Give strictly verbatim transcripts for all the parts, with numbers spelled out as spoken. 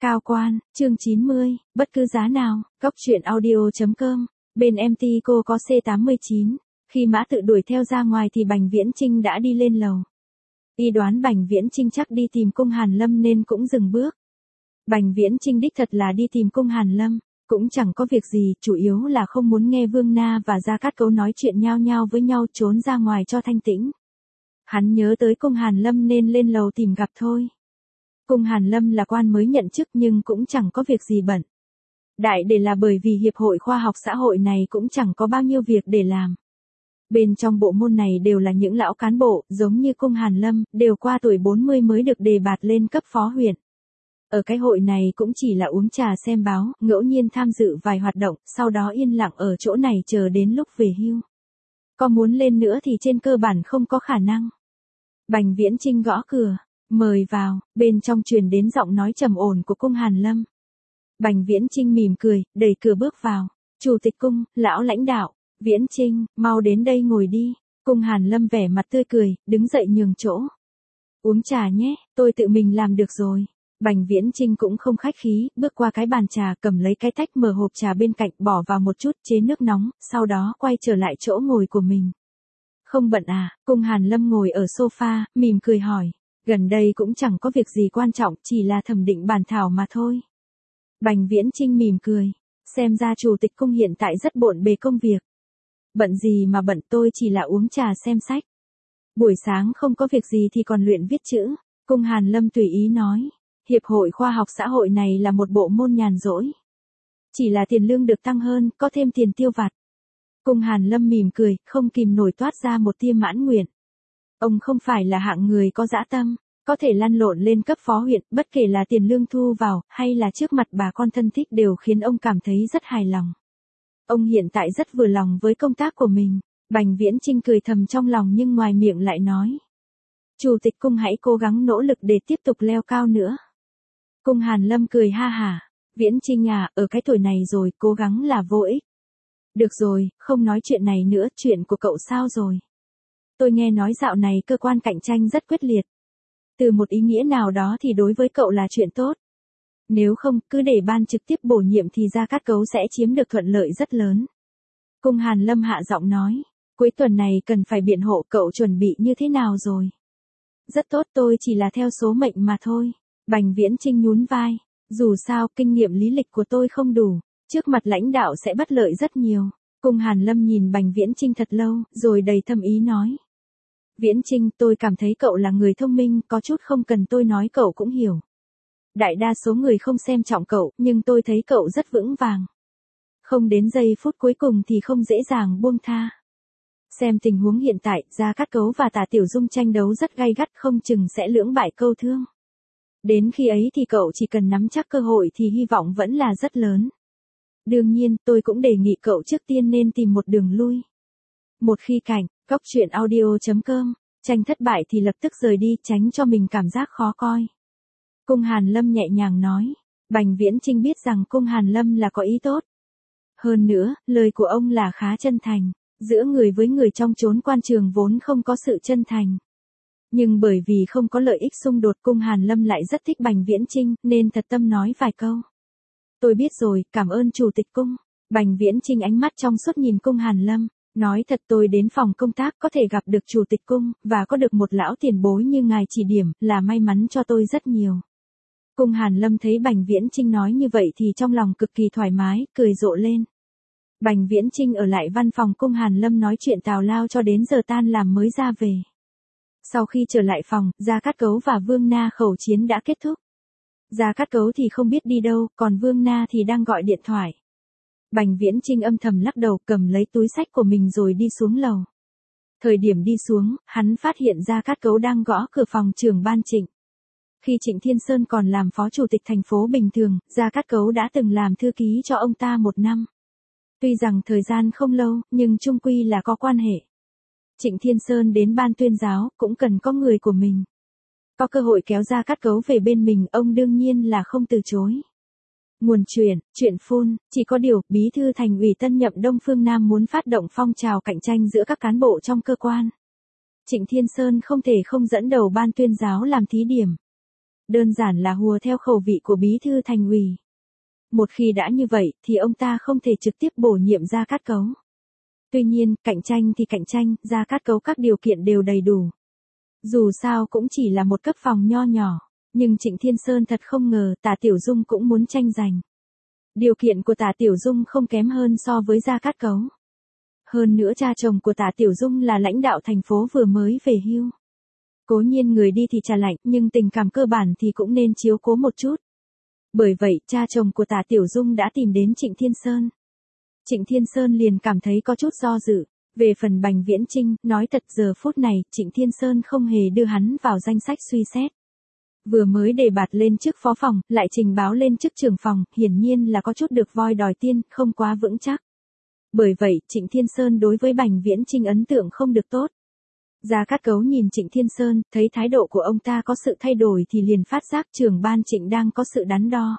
Cao quan, chương chín mươi, bất cứ giá nào, góc truyện audio chấm com, bên em tê cô có C tám mươi chín, khi Mã Tự đuổi theo ra ngoài thì Bành Viễn Chinh đã đi lên lầu. Y đoán Bành Viễn Chinh chắc đi tìm cung Hàn Lâm nên cũng dừng bước. Bành Viễn Chinh đích thật là đi tìm cung Hàn Lâm, cũng chẳng có việc gì, chủ yếu là không muốn nghe Vương Na và Gia Cát Cấu nói chuyện nhao nhao với nhau, trốn ra ngoài cho thanh tĩnh. Hắn nhớ tới cung Hàn Lâm nên lên lầu tìm gặp thôi. Cung Hàn Lâm là quan mới nhận chức nhưng cũng chẳng có việc gì bận. Đại để là bởi vì Hiệp hội Khoa học Xã hội này cũng chẳng có bao nhiêu việc để làm. Bên trong bộ môn này đều là những lão cán bộ, giống như cung Hàn Lâm, đều qua tuổi bốn mươi mới được đề bạt lên cấp phó huyện. Ở cái hội này cũng chỉ là uống trà xem báo, ngẫu nhiên tham dự vài hoạt động, sau đó yên lặng ở chỗ này chờ đến lúc về hưu. Có muốn lên nữa thì trên cơ bản không có khả năng. Bành Viễn Chinh gõ cửa. Mời vào, bên trong truyền đến giọng nói trầm ổn của cung Hàn Lâm. Bành Viễn Chinh mỉm cười, đẩy cửa bước vào. Chủ tịch cung, lão lãnh đạo, Viễn Chinh, mau đến đây ngồi đi. Cung Hàn Lâm vẻ mặt tươi cười, đứng dậy nhường chỗ. Uống trà nhé, tôi tự mình làm được rồi. Bành Viễn Chinh cũng không khách khí, bước qua cái bàn trà, cầm lấy cái tách mở hộp trà bên cạnh, bỏ vào một chút chế nước nóng, sau đó quay trở lại chỗ ngồi của mình. Không bận à? Cung Hàn Lâm ngồi ở sofa, mỉm cười hỏi. Gần đây cũng chẳng có việc gì quan trọng, chỉ là thẩm định bản thảo mà thôi. Bành Viễn Chinh mỉm cười. Xem ra chủ tịch cung hiện tại rất bộn bề công việc. Bận gì mà bận, tôi chỉ là uống trà xem sách. Buổi sáng không có việc gì thì còn luyện viết chữ. Cung Hàn Lâm tùy ý nói. Hiệp hội Khoa học Xã hội này là một bộ môn nhàn rỗi. Chỉ là tiền lương được tăng hơn, có thêm tiền tiêu vặt. Cung Hàn Lâm mỉm cười, không kìm nổi toát ra một tia mãn nguyện. Ông không phải là hạng người có dã tâm, có thể lăn lộn lên cấp phó huyện, bất kể là tiền lương thu vào, hay là trước mặt bà con thân thích đều khiến ông cảm thấy rất hài lòng. Ông hiện tại rất vừa lòng với công tác của mình. Bành Viễn Chinh cười thầm trong lòng nhưng ngoài miệng lại nói. Chủ tịch cung hãy cố gắng nỗ lực để tiếp tục leo cao nữa. Cung Hàn Lâm cười ha hả. Viễn Chinh à, ở cái tuổi này rồi, cố gắng là vô ích. Được rồi, không nói chuyện này nữa, chuyện của cậu sao rồi? Tôi nghe nói dạo này cơ quan cạnh tranh rất quyết liệt. Từ một ý nghĩa nào đó thì đối với cậu là chuyện tốt. Nếu không, cứ để ban trực tiếp bổ nhiệm thì Gia Cát Cấu sẽ chiếm được thuận lợi rất lớn. Cung Hàn Lâm hạ giọng nói. Cuối tuần này cần phải biện hộ, cậu chuẩn bị như thế nào rồi? Rất tốt, tôi chỉ là theo số mệnh mà thôi. Bành Viễn Chinh nhún vai. Dù sao, kinh nghiệm lý lịch của tôi không đủ. Trước mặt lãnh đạo sẽ bất lợi rất nhiều. Cung Hàn Lâm nhìn Bành Viễn Chinh thật lâu, rồi đầy thâm ý nói. Viễn Chinh, tôi cảm thấy cậu là người thông minh, có chút không cần tôi nói cậu cũng hiểu. Đại đa số người không xem trọng cậu, nhưng tôi thấy cậu rất vững vàng. Không đến giây phút cuối cùng thì không dễ dàng buông tha. Xem tình huống hiện tại, Gia Cát Cấu và Tả Tiểu Dung tranh đấu rất gay gắt, không chừng sẽ lưỡng bại câu thương. Đến khi ấy thì cậu chỉ cần nắm chắc cơ hội thì hy vọng vẫn là rất lớn. Đương nhiên, tôi cũng đề nghị cậu trước tiên nên tìm một đường lui. Một khi cảnh, góc truyện audio chấm com, tranh thất bại thì lập tức rời đi, tránh cho mình cảm giác khó coi. Cung Hàn Lâm nhẹ nhàng nói. Bành Viễn Chinh biết rằng cung Hàn Lâm là có ý tốt. Hơn nữa, lời của ông là khá chân thành. Giữa người với người trong chốn quan trường vốn không có sự chân thành. Nhưng bởi vì không có lợi ích xung đột, cung Hàn Lâm lại rất thích Bành Viễn Chinh, nên thật tâm nói vài câu. Tôi biết rồi, cảm ơn chủ tịch cung. Bành Viễn Chinh ánh mắt trong suốt nhìn cung Hàn Lâm. Nói thật, tôi đến phòng công tác có thể gặp được chủ tịch cung, và có được một lão tiền bối như ngài chỉ điểm, là may mắn cho tôi rất nhiều. Cung Hàn Lâm thấy Bành Viễn Chinh nói như vậy thì trong lòng cực kỳ thoải mái, cười rộ lên. Bành Viễn Chinh ở lại văn phòng cung Hàn Lâm nói chuyện tào lao cho đến giờ tan làm mới ra về. Sau khi trở lại phòng, Gia Cát Cấu và Vương Na khẩu chiến đã kết thúc. Gia Cát Cấu thì không biết đi đâu, còn Vương Na thì đang gọi điện thoại. Bành Viễn Chinh âm thầm lắc đầu, cầm lấy túi sách của mình rồi đi xuống lầu. Thời điểm đi xuống, hắn phát hiện Gia Cát Cấu đang gõ cửa phòng trưởng ban Trịnh. Khi Trịnh Thiên Sơn còn làm phó chủ tịch thành phố bình thường, Gia Cát Cấu đã từng làm thư ký cho ông ta một năm. Tuy rằng thời gian không lâu, nhưng chung quy là có quan hệ. Trịnh Thiên Sơn đến ban tuyên giáo, cũng cần có người của mình. Có cơ hội kéo Gia Cát Cấu về bên mình, ông đương nhiên là không từ chối. Nguồn truyền, chuyện phun, chỉ có điều, bí thư thành ủy tân nhậm Đông Phương Nam muốn phát động phong trào cạnh tranh giữa các cán bộ trong cơ quan. Trịnh Thiên Sơn không thể không dẫn đầu ban tuyên giáo làm thí điểm. đơn giản là hùa theo khẩu vị của bí thư thành ủy. Một khi đã như vậy thì ông ta không thể trực tiếp bổ nhiệm Gia Cát Cấu. Tuy nhiên, cạnh tranh thì cạnh tranh, Gia Cát Cấu các điều kiện đều đầy đủ. Dù sao cũng chỉ là một cấp phòng nho nhỏ, nhưng Trịnh Thiên Sơn thật không ngờ Tả Tiểu Dung cũng muốn tranh giành. Điều kiện của Tả Tiểu Dung không kém hơn so với Gia Cát Cấu. Hơn nữa cha chồng của Tả Tiểu Dung là lãnh đạo thành phố vừa mới về hưu. Cố nhiên người đi thì trà lạnh, nhưng tình cảm cơ bản thì cũng nên chiếu cố một chút. Bởi vậy, cha chồng của Tả Tiểu Dung đã tìm đến Trịnh Thiên Sơn. Trịnh Thiên Sơn liền cảm thấy có chút do dự. Về phần Bành Viễn Chinh, nói thật giờ phút này, Trịnh Thiên Sơn không hề đưa hắn vào danh sách suy xét. Vừa mới đề bạt lên chức phó phòng, lại trình báo lên chức trưởng phòng, hiển nhiên là có chút được voi đòi tiên, không quá vững chắc. Bởi vậy, Trịnh Thiên Sơn đối với Bành Viễn Chinh ấn tượng không được tốt. Gia Cát Cấu nhìn Trịnh Thiên Sơn, thấy thái độ của ông ta có sự thay đổi thì liền phát giác trưởng ban Trịnh đang có sự đắn đo.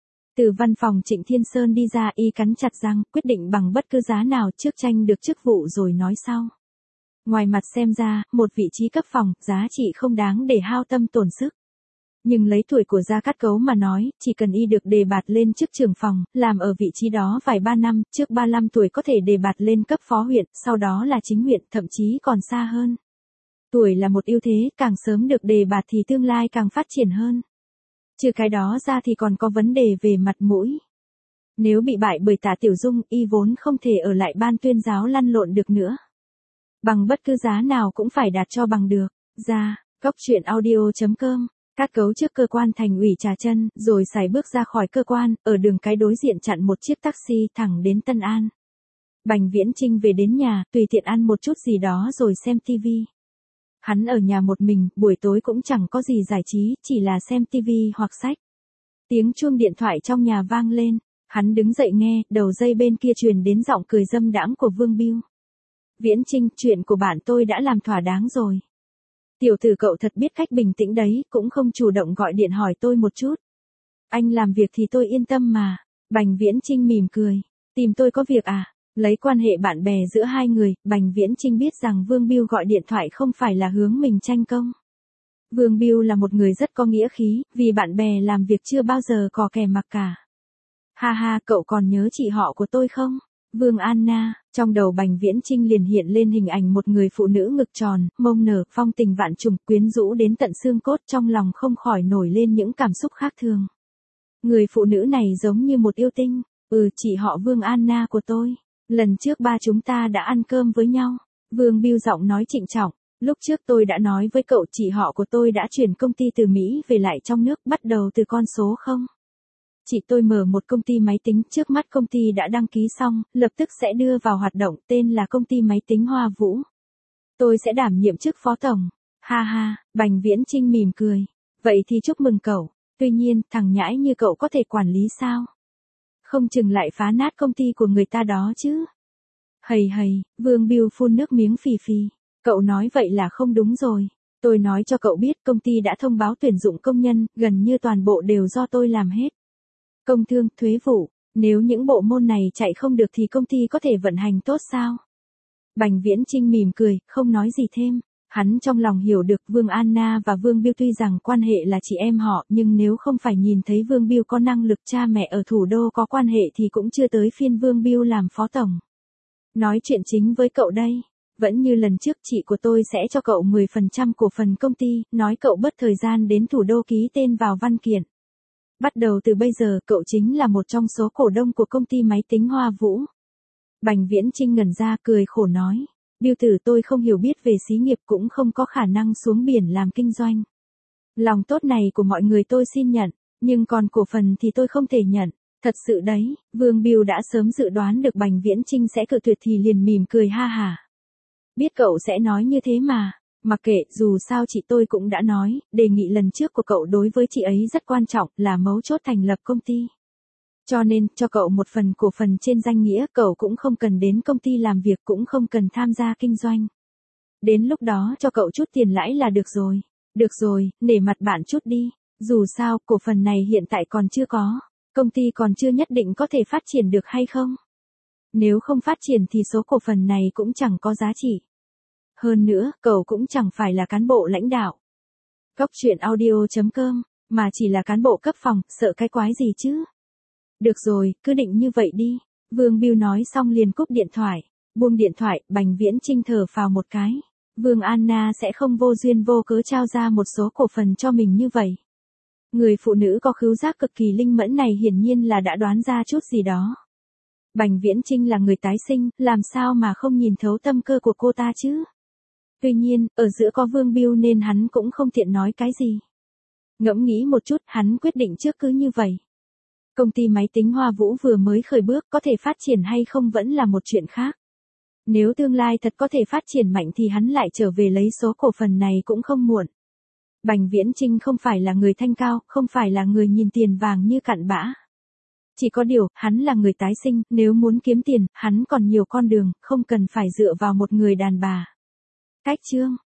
Từ văn phòng Trịnh Thiên Sơn đi ra, y cắn chặt răng, quyết định bằng bất cứ giá nào trước tranh được chức vụ rồi nói sau. Ngoài mặt xem ra, một vị trí cấp phòng, giá trị không đáng để hao tâm tổn sức. Nhưng lấy tuổi của Gia Cát Cấu mà nói, chỉ cần y được đề bạt lên chức trưởng phòng, làm ở vị trí đó vài ba năm, trước ba mươi lăm tuổi có thể đề bạt lên cấp phó huyện, sau đó là chính huyện, thậm chí còn xa hơn. Tuổi là một ưu thế, càng sớm được đề bạt thì tương lai càng phát triển hơn. Trừ cái đó ra thì còn có vấn đề về mặt mũi. Nếu bị bại bởi Tả Tiểu Dung, y vốn không thể ở lại ban tuyên giáo lăn lộn được nữa. Bằng bất cứ giá nào cũng phải đạt cho bằng được. Ra, Cóc Truyện Audio chấm com, Cát Cấu trước cơ quan thành ủy Trà Chân, rồi sải bước ra khỏi cơ quan, ở đường cái đối diện chặn một chiếc taxi thẳng đến Tân An. Bành Viễn Chinh về đến nhà, tùy tiện ăn một chút gì đó rồi xem tivi. Hắn ở nhà một mình, buổi tối cũng chẳng có gì giải trí, chỉ là xem tivi hoặc sách. Tiếng chuông điện thoại trong nhà vang lên, hắn đứng dậy nghe, đầu dây bên kia truyền đến giọng cười dâm đãng của Vương Bưu. Viễn Chinh, chuyện của bạn tôi đã làm thỏa đáng rồi. Tiểu tử cậu thật biết cách bình tĩnh đấy, cũng không chủ động gọi điện hỏi tôi một chút. Anh làm việc thì tôi yên tâm mà. Bành Viễn Chinh mỉm cười. Tìm tôi có việc à? Lấy quan hệ bạn bè giữa hai người, Bành Viễn Chinh biết rằng Vương Bưu gọi điện thoại không phải là hướng mình tranh công. Vương Bưu là một người rất có nghĩa khí, vì bạn bè làm việc chưa bao giờ cò kè mặc cả. Ha ha, cậu còn nhớ chị họ của tôi không? Vương Anna. Trong đầu Bành Viễn Chinh liền hiện lên hình ảnh một người phụ nữ ngực tròn, mông nở, phong tình vạn trùng, quyến rũ đến tận xương cốt, trong lòng không khỏi nổi lên những cảm xúc khác thường. Người phụ nữ này giống như một yêu tinh. Ừ, chị họ Vương Anna của tôi. Lần trước ba chúng ta đã ăn cơm với nhau. Vương Bưu giọng nói trịnh trọng. Lúc trước tôi đã nói với cậu chị họ của tôi đã chuyển công ty từ Mỹ về lại trong nước, bắt đầu từ con số không. Chị tôi mở một công ty máy tính, trước mắt công ty đã đăng ký xong, lập tức sẽ đưa vào hoạt động, tên là công ty máy tính Hoa Vũ. Tôi sẽ đảm nhiệm chức phó tổng. Ha ha, Bành Viễn Chinh mỉm cười. Vậy thì chúc mừng cậu. Tuy nhiên, thằng nhãi như cậu có thể quản lý sao? Không chừng lại phá nát công ty của người ta đó chứ. Hầy hầy, Vương Bưu phun nước miếng phì phì. Cậu nói vậy là không đúng rồi. Tôi nói cho cậu biết công ty đã thông báo tuyển dụng công nhân, gần như toàn bộ đều do tôi làm hết. Công thương, thuế vụ, nếu những bộ môn này chạy không được thì công ty có thể vận hành tốt sao? Bành Viễn Chinh mỉm cười, không nói gì thêm. Hắn trong lòng hiểu được Vương Anna và Vương Bưu tuy rằng quan hệ là chị em họ, nhưng nếu không phải nhìn thấy Vương Bưu có năng lực, cha mẹ ở thủ đô có quan hệ thì cũng chưa tới phiên Vương Bưu làm phó tổng. Nói chuyện chính với cậu đây. Vẫn như lần trước, chị của tôi sẽ cho cậu mười phần trăm cổ phần công ty, nói cậu bớt thời gian đến thủ đô ký tên vào văn kiện. Bắt đầu từ bây giờ, cậu chính là một trong số cổ đông của công ty máy tính Hoa Vũ. Bành Viễn Chinh ngẩn ra, cười khổ nói. Bưu tử, tôi không hiểu biết về xí nghiệp, cũng không có khả năng xuống biển làm kinh doanh. Lòng tốt này của mọi người tôi xin nhận, nhưng còn cổ phần thì tôi không thể nhận. Thật sự đấy, Vương Bưu đã sớm dự đoán được Bành Viễn Chinh sẽ cự tuyệt thì liền mỉm cười ha hả. Biết cậu sẽ nói như thế mà. Mặc kệ, dù sao chị tôi cũng đã nói, đề nghị lần trước của cậu đối với chị ấy rất quan trọng, là mấu chốt thành lập công ty. Cho nên, cho cậu một phần cổ phần trên danh nghĩa, cậu cũng không cần đến công ty làm việc, cũng không cần tham gia kinh doanh. Đến lúc đó cho cậu chút tiền lãi là được rồi. Được rồi, nể mặt bạn chút đi. Dù sao, cổ phần này hiện tại còn chưa có. Công ty còn chưa nhất định có thể phát triển được hay không? Nếu không phát triển thì số cổ phần này cũng chẳng có giá trị. Hơn nữa, cậu cũng chẳng phải là cán bộ lãnh đạo. Cóc Truyện Audio chấm com mà chỉ là cán bộ cấp phòng, sợ cái quái gì chứ. Được rồi, cứ định như vậy đi. Vương Biêu nói xong liền cúp điện thoại. Buông điện thoại, Bành Viễn Chinh thở phào một cái. Vương Anna sẽ không vô duyên vô cớ trao ra một số cổ phần cho mình như vậy. Người phụ nữ có khứu giác cực kỳ linh mẫn này hiển nhiên là đã đoán ra chút gì đó. Bành Viễn Chinh là người tái sinh, làm sao mà không nhìn thấu tâm cơ của cô ta chứ? Tuy nhiên, ở giữa có Vương Biêu nên hắn cũng không tiện nói cái gì. Ngẫm nghĩ một chút, hắn quyết định trước cứ như vậy. Công ty máy tính Hoa Vũ vừa mới khởi bước, có thể phát triển hay không vẫn là một chuyện khác. Nếu tương lai thật có thể phát triển mạnh thì hắn lại trở về lấy số cổ phần này cũng không muộn. Bành Viễn Chinh không phải là người thanh cao, không phải là người nhìn tiền vàng như cặn bã. Chỉ có điều, hắn là người tái sinh, nếu muốn kiếm tiền, hắn còn nhiều con đường, không cần phải dựa vào một người đàn bà. Cách chương